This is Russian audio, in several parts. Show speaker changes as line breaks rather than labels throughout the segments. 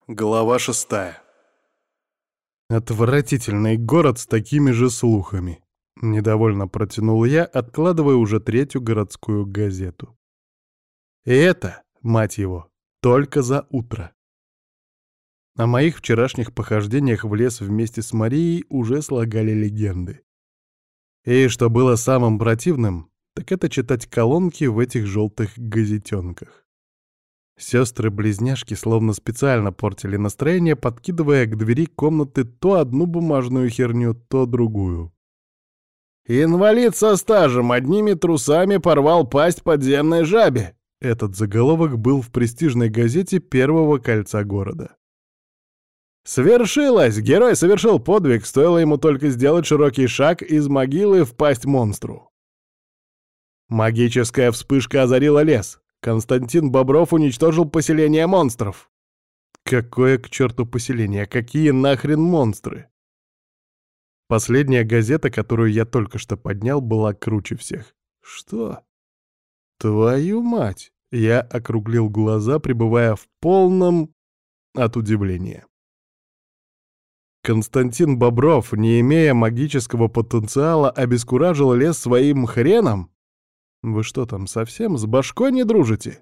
Глава 6. Отвратительный город с такими же слухами. Недовольно протянул я, откладывая уже третью городскую газету. И это, мать его, только за утро. О моих вчерашних похождениях в лес вместе с Марией уже слагали легенды. И что было самым противным, так это читать колонки в этих желтых газетенках. Сестры-близняшки словно специально портили настроение, подкидывая к двери комнаты то одну бумажную херню, то другую. «Инвалид со стажем одними трусами порвал пасть подземной жабе!» Этот заголовок был в престижной газете первого кольца города. «Свершилось! Герой совершил подвиг, стоило ему только сделать широкий шаг из могилы в пасть монстру!» «Магическая вспышка озарила лес!» Константин Бобров уничтожил поселение монстров. Какое к черту поселение? Какие нахрен монстры? Последняя газета, которую я только что поднял, была круче всех. Что? Твою мать! Я округлил глаза, пребывая в полном от удивления. Константин Бобров, не имея магического потенциала, обескуражил лес своим хреном? Вы что там, совсем с башкой не дружите?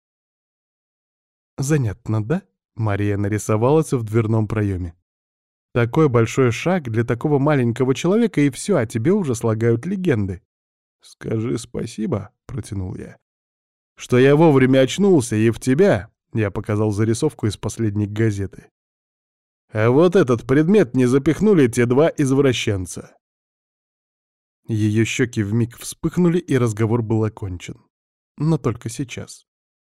Занятно, да? Мария нарисовалась в дверном проеме. Такой большой шаг для такого маленького человека, и все, о тебе уже слагают легенды. Скажи спасибо, протянул я, что я вовремя очнулся, и в тебя, я показал зарисовку из последней газеты. А вот этот предмет не запихнули те два извращенца. Ее щеки вмиг вспыхнули, и разговор был окончен. Но только сейчас.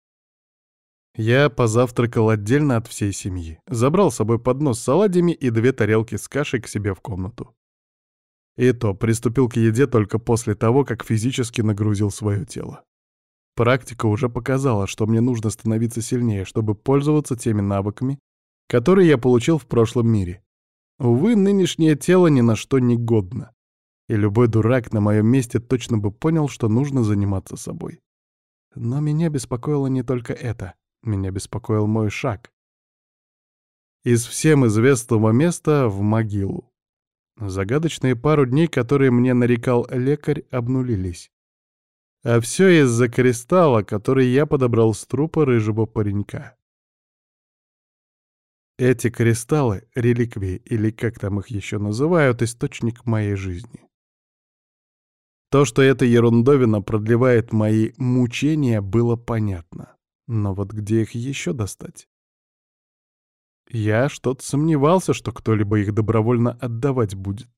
Я позавтракал отдельно от всей семьи. Забрал с собой поднос с оладьями и 2 тарелки с кашей к себе в комнату. И то приступил к еде только после того, как физически нагрузил свое тело. Практика уже показала, что мне нужно становиться сильнее, чтобы пользоваться теми навыками, которые я получил в прошлом мире. Увы, нынешнее тело ни на что не годно. И любой дурак на моем месте точно бы понял, что нужно заниматься собой. Но меня беспокоило не только это. Меня беспокоил мой шаг. Из всем известного места в могилу. Загадочные пару дней, которые мне нарекал лекарь, обнулились. А все из-за кристалла, который я подобрал с трупа рыжего паренька. Эти кристаллы — реликвии, или как там их еще называют, источник моей жизни. То, что эта ерундовина продлевает мои мучения, было понятно. Но вот где их еще достать? Я что-то сомневался, что кто-либо их добровольно отдавать будет.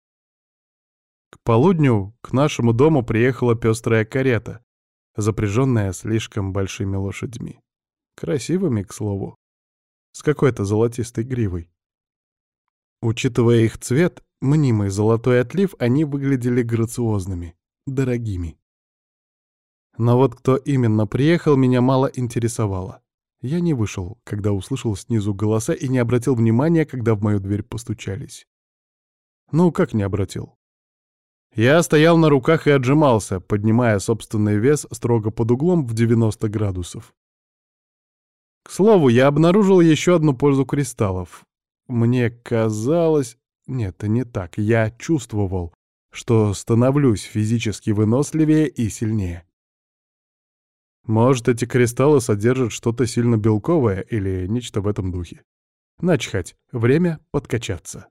К полудню к нашему дому приехала пестрая карета, запряженная слишком большими лошадьми. Красивыми, к слову, с какой-то золотистой гривой. Учитывая их цвет, мнимый золотой отлив, они выглядели грациозными, дорогими. Но вот кто именно приехал, меня мало интересовало. Я не вышел, когда услышал снизу голоса, и не обратил внимания, когда в мою дверь постучались. Ну, как не обратил? Я стоял на руках и отжимался, поднимая собственный вес строго под углом в 90 градусов. К слову, я обнаружил еще одну пользу кристаллов. Мне казалось... Нет, это не так. Я чувствовал, что становлюсь физически выносливее и сильнее. Может, эти кристаллы содержат что-то сильно белковое или нечто в этом духе. Начхать, время подкачаться.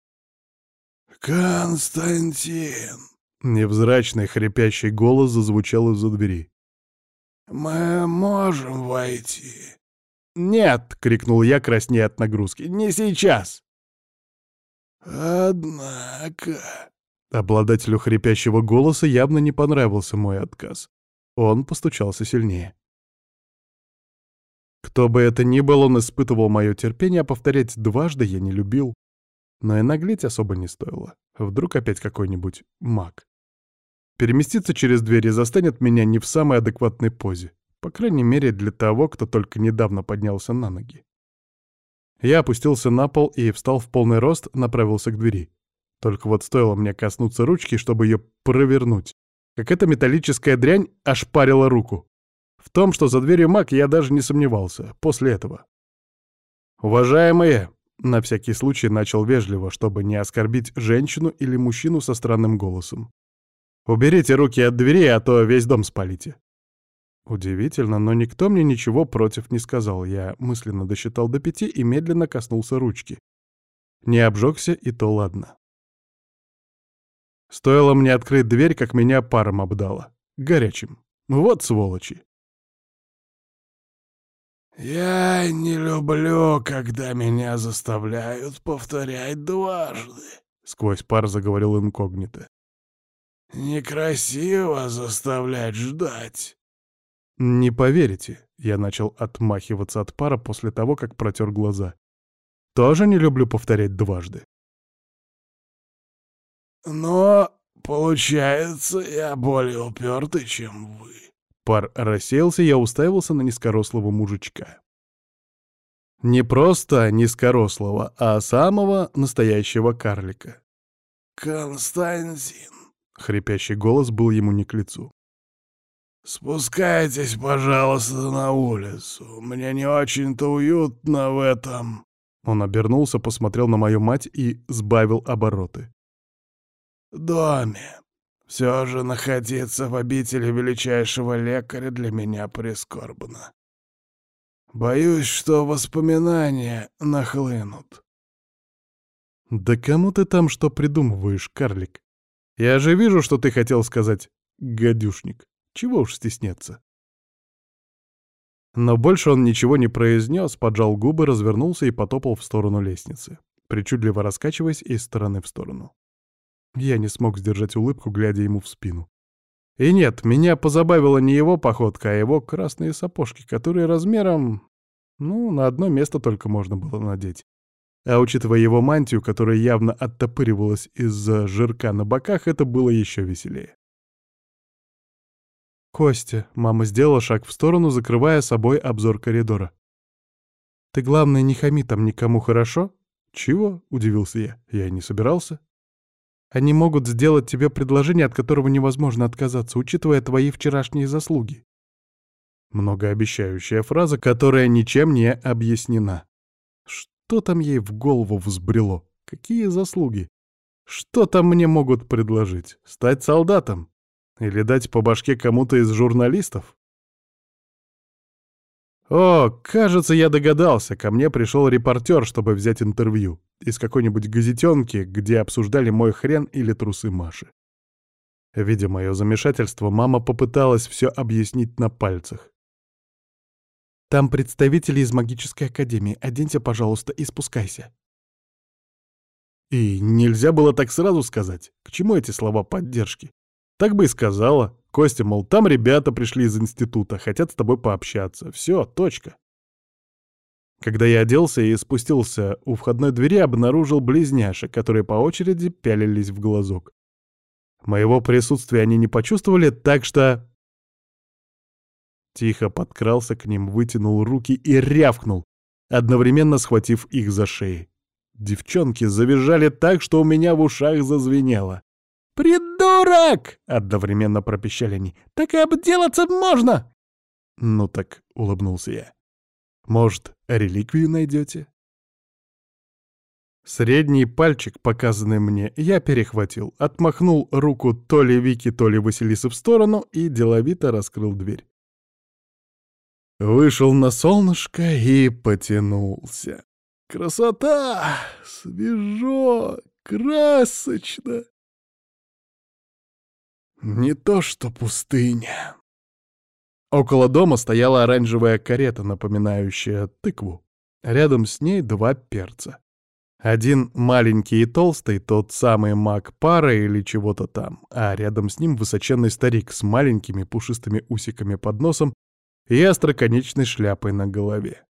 «Константин!» — невзрачный хрипящий голос зазвучал из-за двери. «Мы можем войти?» «Нет!» — крикнул я, краснея от нагрузки. «Не сейчас!» «Однако...» Обладателю хрипящего голоса явно не понравился мой отказ. Он постучался сильнее. Кто бы это ни был, он испытывал мое терпение, а повторять дважды я не любил. Но и наглеть особо не стоило. Вдруг опять какой-нибудь маг. Переместиться через дверь и застанет меня не в самой адекватной позе. По крайней мере, для того, кто только недавно поднялся на ноги. Я опустился на пол и встал в полный рост, направился к двери. Только вот стоило мне коснуться ручки, чтобы ее провернуть, как эта металлическая дрянь ошпарила руку. В том, что за дверью маг, я даже не сомневался после этого. «Уважаемые!» — на всякий случай начал вежливо, чтобы не оскорбить женщину или мужчину со странным голосом. «Уберите руки от двери, а то весь дом спалите». Удивительно, но никто мне ничего против не сказал. Я мысленно досчитал до 5 и медленно коснулся ручки. Не обжегся, и то ладно. Стоило мне открыть дверь, как меня паром обдало. Горячим. Вот сволочи.
«Я не люблю, когда меня заставляют повторять дважды», — сквозь пар заговорил инкогнито. «Некрасиво заставлять ждать».
«Не поверите», — я начал отмахиваться от пара после того, как протер глаза. «Тоже не люблю повторять дважды».
«Но, получается, я более упертый, чем вы».
Пар рассеялся, я уставился на низкорослого мужичка. Не просто низкорослого, а самого настоящего карлика.
«Константин»,
— хрипящий голос был ему не к лицу.
«Спускайтесь, пожалуйста, на улицу. Мне не очень-то уютно в этом».
Он обернулся, посмотрел на мою мать и сбавил обороты.
«Доме. Все же находиться в обители величайшего лекаря для меня прискорбно. Боюсь, что воспоминания нахлынут».
«Да кому ты там что придумываешь, карлик? Я же вижу, что ты хотел сказать, гадюшник. Чего уж стесняться». Но больше он ничего не произнес, поджал губы, развернулся и потопал в сторону лестницы, причудливо раскачиваясь из стороны в сторону. Я не смог сдержать улыбку, глядя ему в спину. И нет, меня позабавила не его походка, а его красные сапожки, которые размером, на одно место только можно было надеть. А учитывая его мантию, которая явно оттопыривалась из-за жирка на боках, это было еще веселее. «Костя», — мама сделала шаг в сторону, закрывая собой обзор коридора. «Ты, главное, не хами там никому, хорошо?» «Чего?» — удивился я. «Я и не собирался». «Они могут сделать тебе предложение, от которого невозможно отказаться, учитывая твои вчерашние заслуги». Многообещающая фраза, которая ничем не объяснена. Что там ей в голову взбрело? Какие заслуги? Что там мне могут предложить? Стать солдатом? Или дать по башке кому-то из журналистов? О, кажется, я догадался. Ко мне пришел репортер, чтобы взять интервью. Из какой-нибудь газетенки, где обсуждали мой хрен или трусы Маши. Видя мое замешательство, мама попыталась все объяснить на пальцах. «Там представители из магической академии. Оденься, пожалуйста, и спускайся». И нельзя было так сразу сказать. К чему эти слова поддержки? Так бы и сказала. Костя, мол, там ребята пришли из института, хотят с тобой пообщаться. Все, точка. Когда я оделся и спустился у входной двери, обнаружил близняшек, которые по очереди пялились в глазок. Моего присутствия они не почувствовали, так что... Тихо подкрался к ним, вытянул руки и рявкнул, одновременно схватив их за шеи. Девчонки завизжали так, что у меня в ушах зазвенело. «Придурок!» — одновременно пропищали они. «Так и обделаться можно!» «Ну так», — улыбнулся я. «Может, реликвию найдете?» Средний пальчик, показанный мне, я перехватил, отмахнул руку то ли Вики, то ли Василисы в сторону и деловито раскрыл дверь. Вышел на солнышко и потянулся. Красота! Свежо! Красочно! Не то что пустыня. Около дома стояла оранжевая карета, напоминающая тыкву. Рядом с ней 2 перца. Один маленький и толстый, тот самый маг пара или чего-то там, а рядом с ним высоченный старик с маленькими пушистыми усиками под носом и остроконечной шляпой на голове.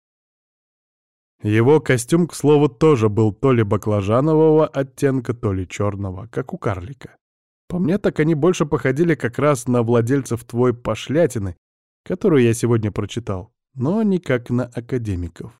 Его костюм, к слову, тоже был то ли баклажанового оттенка, то ли черного, как у карлика. По мне, так они больше походили как раз на владельцев твой пошлятины, которую я сегодня прочитал, но никак на академиков.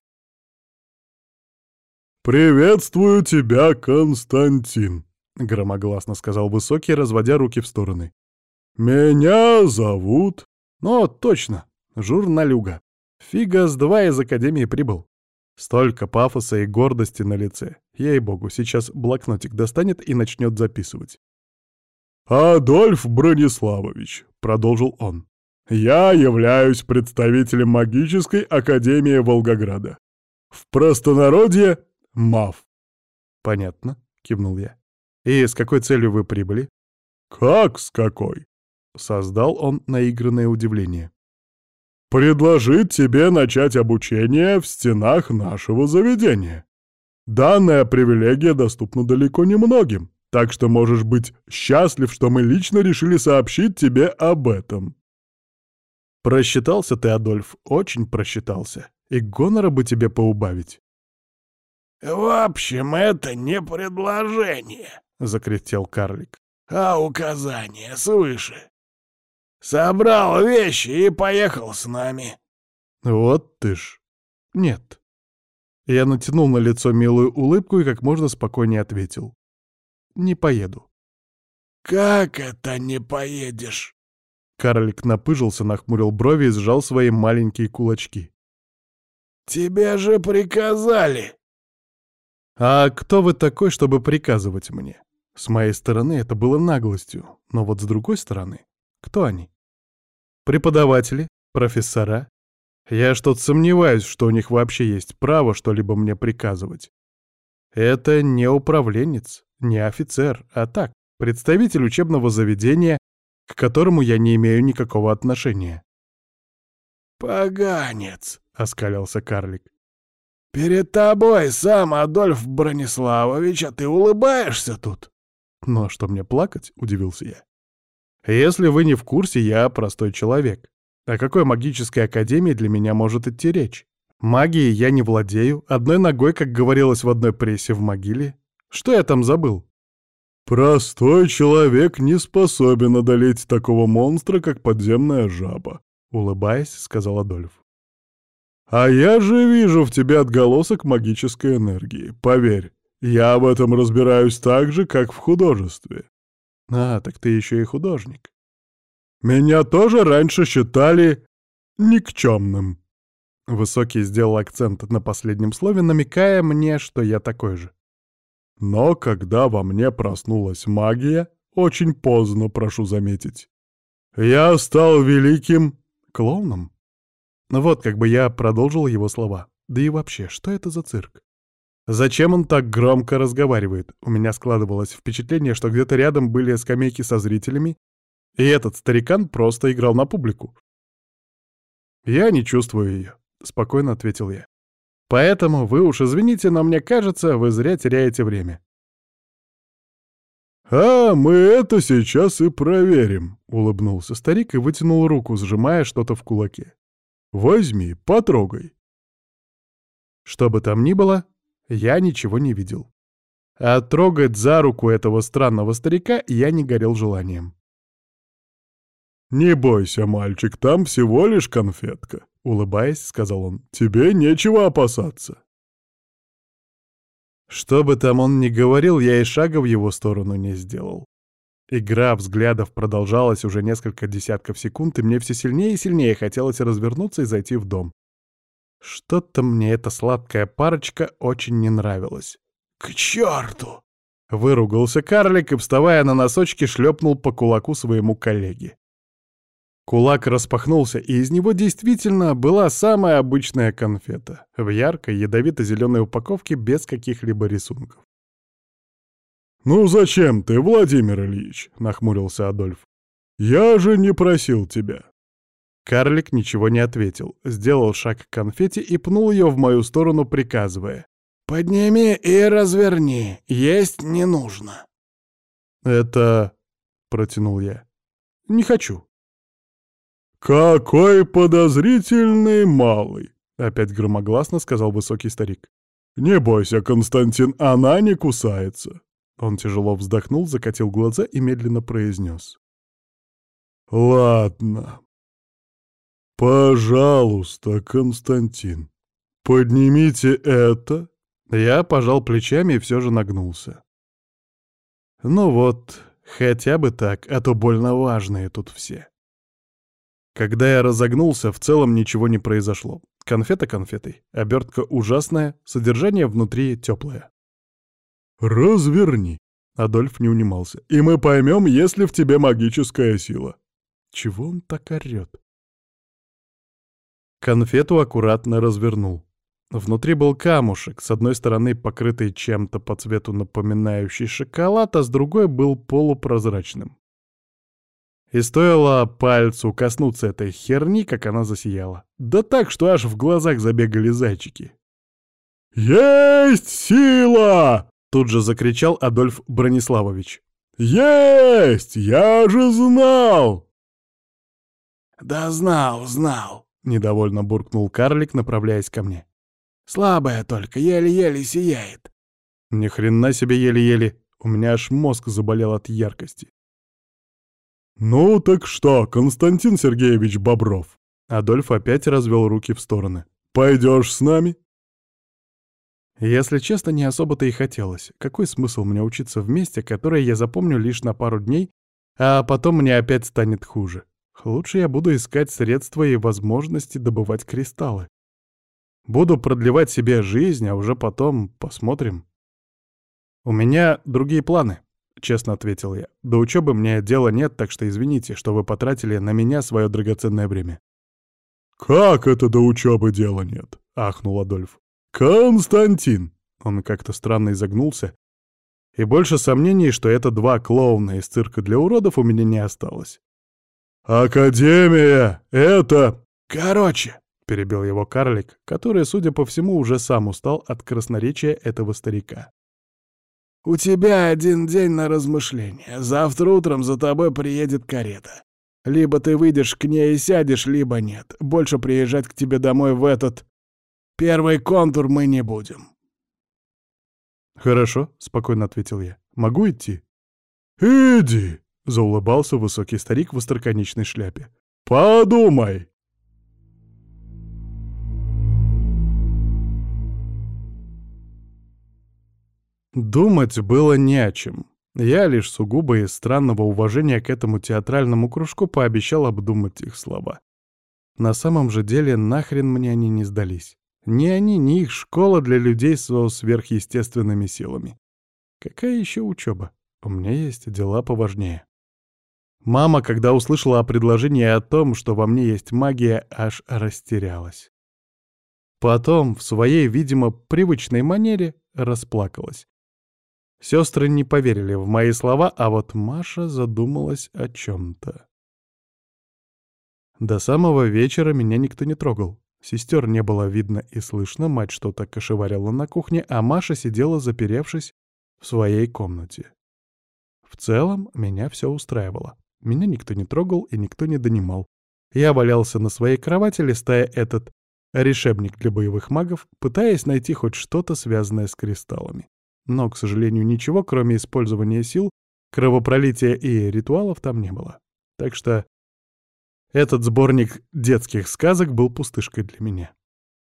«Приветствую тебя, Константин», — громогласно сказал Высокий, разводя руки в стороны. «Меня зовут...» «Ну, точно, журналюга. Фига с 2 из академии прибыл. Столько пафоса и гордости на лице. Ей-богу, сейчас блокнотик достанет и начнет записывать.
«Адольф Брониславович», — продолжил он, — «я являюсь представителем магической академии Волгограда. В простонародье — МАФ».
«Понятно», — кивнул я. «И с какой целью вы прибыли?»
«Как с какой?»
— создал он наигранное удивление.
«Предложить тебе начать обучение в стенах нашего заведения. Данная привилегия доступна далеко не многим, так что можешь быть счастлив, что мы лично решили сообщить тебе об этом».
«Просчитался ты, Адольф, очень просчитался. И гонора бы тебе поубавить».
«В общем, это не предложение», — закряхтел карлик, — «а указание свыше. Собрал вещи и поехал с нами».
«Вот ты ж». «Нет». Я натянул на лицо милую улыбку и как можно спокойнее ответил. «Не поеду».
«Как это не поедешь?»
Карлик напыжился, нахмурил брови и сжал свои маленькие кулачки.
«Тебе же приказали!»
«А кто вы такой, чтобы приказывать мне?» С моей стороны это было наглостью, но вот с другой стороны, кто они? Преподаватели? Профессора? Я что-то сомневаюсь, что у них вообще есть право что-либо мне приказывать. Это не управленец, не офицер, а так, представитель учебного заведения, к которому я не имею никакого отношения.
«Поганец!» — оскалился карлик. «Перед тобой сам Адольф Брониславович, а ты улыбаешься тут?»
«Ну а что мне плакать?» — удивился я. «Если вы не в курсе, я простой человек. О какой магической академии для меня может идти речь? Магией я не владею, одной ногой, как говорилось в одной прессе, в могиле. Что я там забыл?»
«Простой человек не способен одолеть такого монстра, как подземная жаба», —
улыбаясь, сказал Адольф.
«А я же вижу в тебе отголосок магической энергии. Поверь, я в этом разбираюсь так же, как в художестве».
«А, так ты еще и художник».
«Меня тоже раньше считали никчемным».
Высокий сделал акцент на последнем слове, намекая мне, что я такой же.
«Но когда во мне проснулась магия, очень поздно, прошу заметить, я стал великим клоуном».
Вот как бы я продолжил его слова. Да и вообще, что это за цирк? Зачем он так громко разговаривает? У меня складывалось впечатление, что где-то рядом были скамейки со зрителями, и этот старикан просто играл на публику. «Я не чувствую ее», — спокойно ответил я. «Поэтому вы уж извините, но мне кажется, вы зря теряете время».
«А мы это сейчас и проверим», —
улыбнулся старик и вытянул руку, сжимая что-то в кулаке.
«Возьми, потрогай».
Что бы там ни было, я ничего не видел. А трогать за руку этого странного старика я не горел желанием.
«Не бойся, мальчик, там всего лишь конфетка», — улыбаясь, сказал он. «Тебе нечего опасаться».
Что бы там он ни говорил, я и шага в его сторону не сделал. Игра взглядов продолжалась уже несколько десятков секунд, и мне все сильнее и сильнее хотелось развернуться и зайти в дом. Что-то мне эта сладкая парочка очень не нравилась.
«К черту!»
— выругался карлик и, вставая на носочки, шлепнул по кулаку своему коллеге. Кулак распахнулся, и из него действительно была самая обычная конфета в яркой ядовито-зеленой упаковке без каких-либо рисунков.
«Ну зачем ты, Владимир Ильич?» — нахмурился Адольф. «Я же не просил тебя».
Карлик ничего не ответил, сделал шаг к конфете и пнул ее в мою сторону, приказывая:
«Подними и разверни, есть не нужно».
«Это...» — протянул я. «Не хочу».
«Какой подозрительный малый!» — опять громогласно сказал высокий старик. «Не бойся, Константин, она не кусается».
Он тяжело вздохнул, закатил глаза и медленно произнес:
«Ладно. Пожалуйста, Константин, поднимите это».
Я пожал плечами и все же нагнулся. Ну вот, хотя бы так, а то больно важные тут все. Когда я разогнулся, в целом ничего не произошло. Конфета конфетой. Обертка ужасная, содержание внутри теплое.
«Разверни», — Адольф не унимался, — «и мы поймем, есть ли в тебе магическая сила».
Чего он так орёт? Конфету аккуратно развернул. Внутри был камушек, с одной стороны покрытый чем-то по цвету напоминающий шоколад, а с другой был полупрозрачным. И стоило пальцу коснуться этой херни, как она засияла. Да так, что аж в глазах забегали зайчики.
«Есть сила!»
— тут же закричал Адольф Брониславович.
«Есть! Я же знал!»
«Да знал!» — недовольно буркнул карлик, направляясь ко мне. «Слабая только, еле-еле сияет». Ни хрена себе еле-еле, у меня аж мозг заболел от яркости.
«Ну так что, Константин Сергеевич Бобров?»
Адольф опять развел руки в стороны.
«Пойдешь с нами?»
Если честно, не особо-то и хотелось. Какой смысл мне учиться в месте, которое я запомню лишь на пару дней, а потом мне опять станет хуже? Лучше я буду искать средства и возможности добывать кристаллы. Буду продлевать себе жизнь, а уже потом посмотрим. «У меня другие планы», — честно ответил я. «До учебы мне дела нет, так что извините, что вы потратили на меня свое драгоценное время».
«Как это до учебы дела нет?» — ахнул Адольф. «Константин!» — он как-то странно изогнулся.
И больше сомнений, что это два клоуна из цирка для уродов, у меня не осталось.
«Академия! Это...»
«Короче!» — перебил его карлик, который, судя по всему, уже сам устал от красноречия этого старика. «У тебя один день на размышление. Завтра утром за тобой приедет карета. Либо ты выйдешь к ней и сядешь, либо нет. Больше приезжать к тебе домой в этот... Первый контур мы не будем».
«Хорошо», — спокойно ответил я. «Могу идти?»
«Иди!» — заулыбался высокий старик в остроконечной шляпе.
«Подумай!»
Думать было не о чем. Я лишь сугубо из странного уважения к этому театральному кружку пообещал обдумать их слова. На самом же деле нахрен мне они не сдались. Ни они, ни их школа для людей со сверхъестественными силами. Какая еще учеба? У меня есть дела поважнее. Мама, когда услышала о предложении о том, что во мне есть магия, аж растерялась. Потом, в своей, видимо, привычной манере, расплакалась. Сестры не поверили в мои слова, а вот Маша задумалась о чем-то. До самого вечера меня никто не трогал. Сестер не было видно и слышно, мать что-то кошеварила на кухне, а Маша сидела, заперевшись в своей комнате. В целом, меня все устраивало. Меня никто не трогал и никто не донимал. Я валялся на своей кровати, листая этот решебник для боевых магов, пытаясь найти хоть что-то, связанное с кристаллами. Но, к сожалению, ничего, кроме использования сил, кровопролития и ритуалов там не было. Так что этот сборник детских сказок был пустышкой для меня.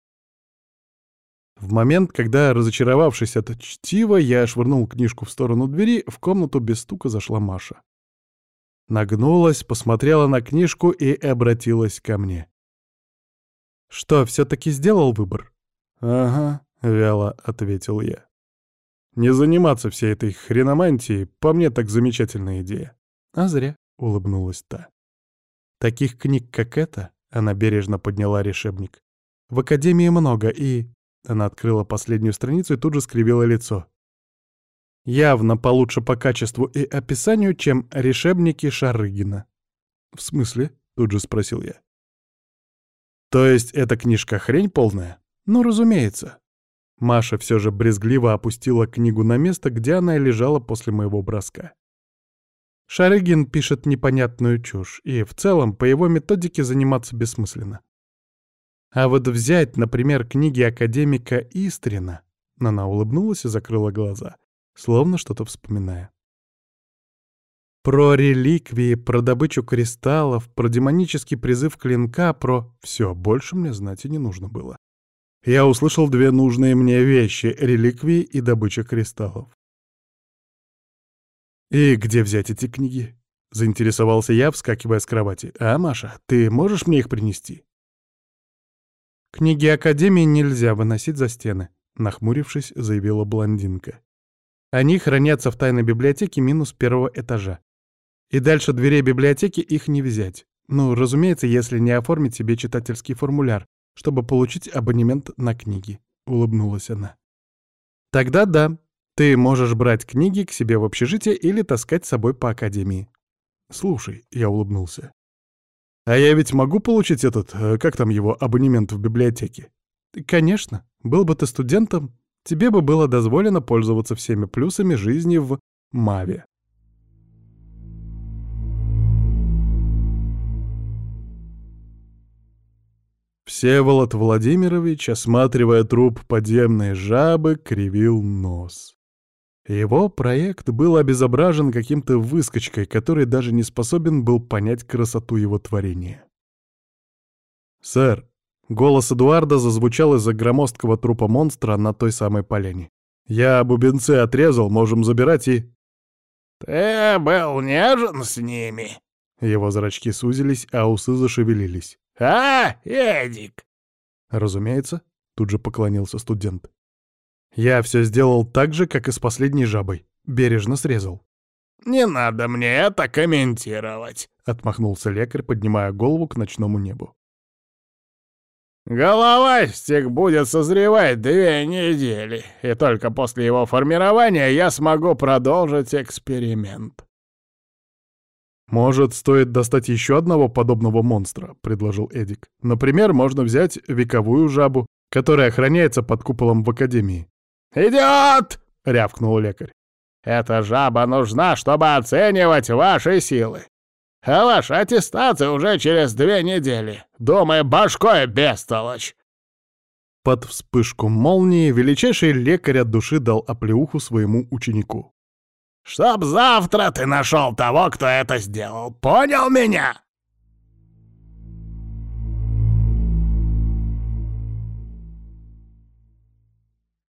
В момент, когда, разочаровавшись от чтива, я швырнул книжку в сторону двери, в комнату без стука зашла Маша. Нагнулась, посмотрела на книжку и обратилась ко мне. «Что, все-таки сделал выбор?» «Ага», — вяло ответил я. «Не заниматься всей этой хреномантией, по мне так замечательная идея». «А зря», — улыбнулась та. «Таких книг, как эта», — она бережно подняла решебник, — «в академии много, и...» Она открыла последнюю страницу и тут же скривила лицо. «Явно получше по качеству и описанию, чем решебники Шарыгина». «В смысле?» — тут же спросил я. «То есть эта книжка хрень полная?» «Ну, разумеется». Маша все же брезгливо опустила книгу на место, где она и лежала после моего броска. Шарыгин пишет непонятную чушь, и в целом по его методике заниматься бессмысленно. А вот взять, например, книги академика Истрина, она улыбнулась и закрыла глаза, словно что-то вспоминая. Про реликвии, про добычу кристаллов, про демонический призыв клинка, про... Все, больше мне знать и не нужно было. Я услышал две нужные мне вещи — реликвии и добыча кристаллов. «И где взять эти книги?» — заинтересовался я, вскакивая с кровати. «А, Маша, ты можешь мне их принести?» «Книги Академии нельзя выносить за стены», — нахмурившись, заявила блондинка. «Они хранятся в тайной библиотеке минус первого этажа. И дальше дверей библиотеки их не взять. Ну, разумеется, если не оформить себе читательский формуляр, чтобы получить абонемент на книги», — улыбнулась она. «Тогда да, ты можешь брать книги к себе в общежитие или таскать с собой по Академии». «Слушай», — я улыбнулся, «а я ведь могу получить этот, как там его, абонемент в библиотеке?» «Конечно. Был бы ты студентом, тебе бы было дозволено пользоваться всеми плюсами жизни в Маве». Всеволод Владимирович, осматривая труп подземной жабы, кривил нос. Его проект был обезображен каким-то выскочкой, который даже не способен был понять красоту его творения. «Сэр», — голос Эдуарда зазвучал из-за громоздкого трупа монстра на той самой поляне. «Я бубенцы отрезал, можем забирать и...»
«Ты был нежен с ними?»
Его зрачки сузились, а усы зашевелились.
«А, Эдик?»
«Разумеется», — тут же поклонился студент. «Я все сделал так же, как и с последней жабой. Бережно срезал».
«Не надо мне это комментировать»,
— отмахнулся лекарь, поднимая голову к ночному небу.
«Головастик будет созревать 2 недели, и только после его формирования я смогу продолжить эксперимент».
«Может, стоит достать еще одного подобного монстра», — предложил Эдик. «Например, можно взять вековую жабу, которая охраняется под куполом в Академии».
«Идиот!» —
рявкнул лекарь.
«Эта жаба нужна, чтобы оценивать ваши силы. А ваша аттестация уже через 2 недели. Думай башкой, бестолочь!»
Под вспышку молнии величайший лекарь от души дал оплеуху своему ученику.
«Чтоб завтра ты нашел того, кто это сделал. Понял меня?»